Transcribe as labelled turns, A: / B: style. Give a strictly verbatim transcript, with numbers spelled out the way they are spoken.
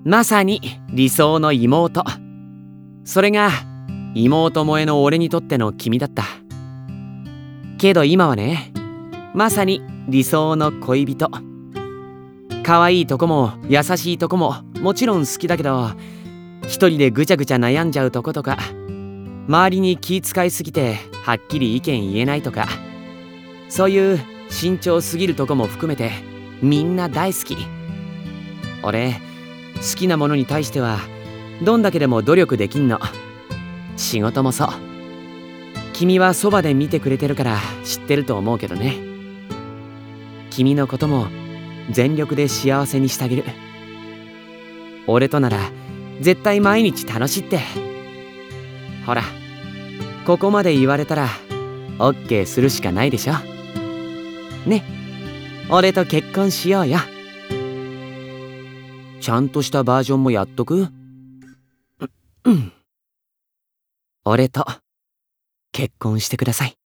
A: まさに理想の妹。それが妹萌えの俺にとっての君だった。けど今はね、まさに理想の恋人。可愛いとこも優しいとこももちろん好きだけど、一人でぐちゃぐちゃ悩んじゃうとことか、周りに気遣いすぎてはっきり意見言えないとか、そういう慎重すぎるとこも含めてみんな大好き。俺、好きなものに対してはどんだけでも努力できんの。仕事もそう。君はそばで見てくれてるから知ってると思うけどね。君のことも全力で幸せにしてあげる。俺となら絶対毎日楽しいって。ほら、ここまで言われたら オーケー するしかないでしょ。ね、俺と結婚しようよ。ちゃんとしたバージョンもやっとく？う、うん。俺と結婚してください。